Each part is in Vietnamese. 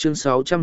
Chương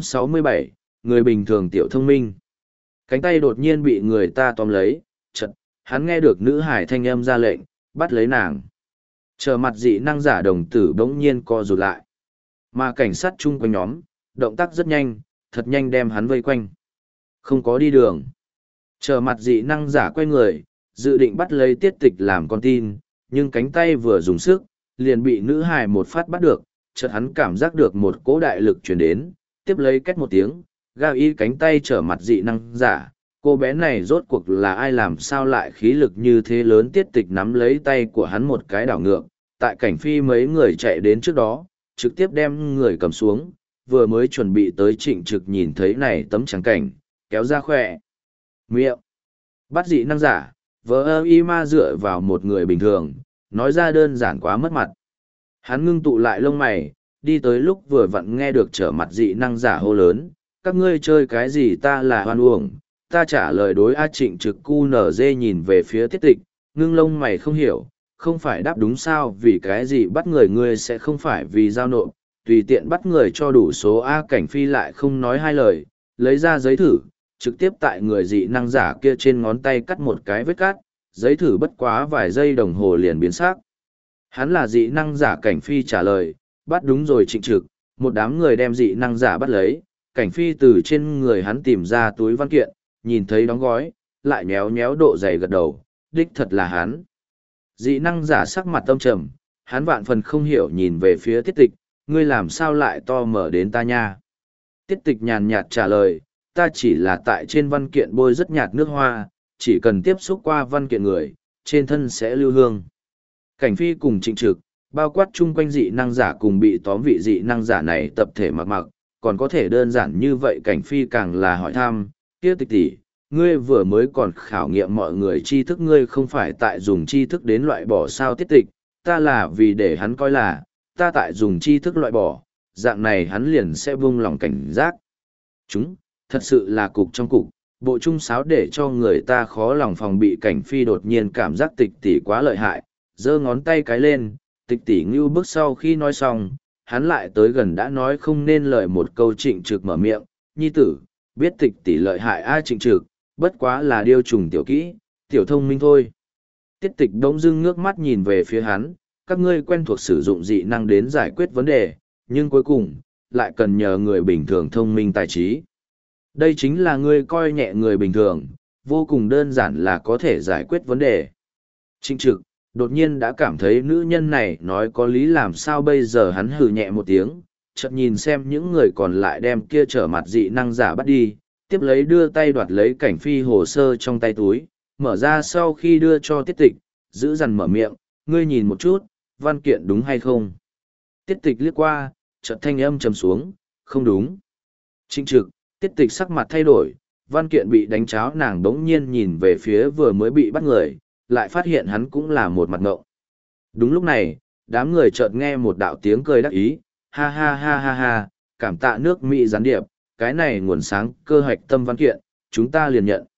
667, người bình thường tiểu thông minh. Cánh tay đột nhiên bị người ta tóm lấy, chật, hắn nghe được nữ hải thanh âm ra lệnh, bắt lấy nàng. Trở mặt dị năng giả đồng tử bỗng nhiên co rụt lại. Mà cảnh sát chung quanh nhóm, động tác rất nhanh, thật nhanh đem hắn vây quanh. Không có đi đường. Trở mặt dị năng giả quay người, dự định bắt lấy Tiết Tịch làm con tin, nhưng cánh tay vừa dùng sức, liền bị nữ hài một phát bắt được, chợt hắn cảm giác được một cỗ đại lực truyền đến, tiếp lấy két một tiếng, gao y cánh tay trở mặt dị năng giả. Cô bé này rốt cuộc là ai, làm sao lại khí lực như thế lớn? Tiết Tịch nắm lấy tay của hắn một cái đảo ngược, tại cảnh phi mấy người chạy đến trước đó, trực tiếp đem người cầm xuống, vừa mới chuẩn bị tới Trịnh Trực nhìn thấy này tấm trắng cảnh, kéo ra khỏe miệng. Bắt dị năng giả, vờ y ma dựa vào một người bình thường, nói ra đơn giản quá mất mặt. Hắn ngưng tụ lại lông mày, đi tới lúc vừa vặn nghe được trở mặt dị năng giả hô lớn, các ngươi chơi cái gì, ta là hoan uổng. Ta trả lời đối. A Trịnh Trực cu nở dê nhìn về phía Tiết Tịch, ngưng lông mày không hiểu, không phải đáp đúng sao? Vì cái gì bắt người ngươi sẽ không phải vì giao nộp, tùy tiện bắt người cho đủ số. A Cảnh Phi lại không nói hai lời, lấy ra giấy thử, trực tiếp tại người dị năng giả kia trên ngón tay cắt một cái vết cắt, giấy thử bất quá vài giây đồng hồ liền biến sắc. Hắn là dị năng giả. Cảnh Phi trả lời, bắt đúng rồi Trịnh Trực. Một đám người đem dị năng giả bắt lấy, Cảnh Phi từ trên người hắn tìm ra túi văn kiện, nhìn thấy đóng gói, lại nhéo nhéo độ dày gật đầu, đích thật là hắn. Dị năng giả sắc mặt tâm trầm, hắn vạn phần không hiểu nhìn về phía Tiết Tịch, ngươi làm sao lại to mở đến ta nha? Tiết Tịch nhàn nhạt trả lời, ta chỉ là tại trên văn kiện bôi rất nhạt nước hoa, chỉ cần tiếp xúc qua văn kiện người, trên thân sẽ lưu hương. Cảnh Phi cùng Trịnh Trực, bao quát chung quanh dị năng giả cùng bị tóm vị dị năng giả này tập thể mặc, còn có thể đơn giản như vậy. Cảnh Phi càng là hỏi thăm, kia Tịch tỷ, ngươi vừa mới còn khảo nghiệm mọi người tri thức, ngươi không phải tại dùng tri thức đến loại bỏ sao? Tiết Tịch, ta là vì để hắn coi là, ta tại dùng tri thức loại bỏ, dạng này hắn liền sẽ buông lòng cảnh giác. Chúng, thật sự là cục trong cục, bộ trung sáo để cho người ta khó lòng phòng bị. Cảnh Phi đột nhiên cảm giác Tịch tỷ quá lợi hại, giơ ngón tay cái lên, Tịch tỷ ngưu bức. Sau khi nói xong, hắn lại tới gần đã nói không nên lời một câu. Trịnh Trực mở miệng, nhi tử, biết Tịch tỷ lợi hại. A Trịnh Trực, bất quá là điêu trùng tiểu kỹ, tiểu thông minh thôi. Tiết Tịch bỗng dưng ngước mắt nhìn về phía hắn, các ngươi quen thuộc sử dụng dị năng đến giải quyết vấn đề, nhưng cuối cùng, lại cần nhờ người bình thường thông minh tài trí. Đây chính là ngươi coi nhẹ người bình thường, vô cùng đơn giản là có thể giải quyết vấn đề. Trịnh Trực, đột nhiên đã cảm thấy nữ nhân này nói có lý, làm sao bây giờ? Hắn hừ nhẹ một tiếng, chợt nhìn xem những người còn lại đem kia trở mặt dị năng giả bắt đi, tiếp lấy đưa tay đoạt lấy Cảnh Phi hồ sơ trong tay túi, mở ra sau khi đưa cho Tiết Tịch, giữ dằn mở miệng, ngươi nhìn một chút, văn kiện đúng hay không? Tiết Tịch liếc qua, chợt thanh âm trầm xuống, không đúng. Trịnh Trực, Tiết Tịch sắc mặt thay đổi, văn kiện bị đánh cháo. Nàng đống nhiên nhìn về phía vừa mới bị bắt người, lại phát hiện hắn cũng là một mặt ngộng. Đúng lúc này, đám người chợt nghe một đạo tiếng cười đắc ý, ha ha ha ha ha, cảm tạ nước Mỹ gián điệp, cái này nguồn sáng cơ hoạch tâm văn kiện, chúng ta liền nhận.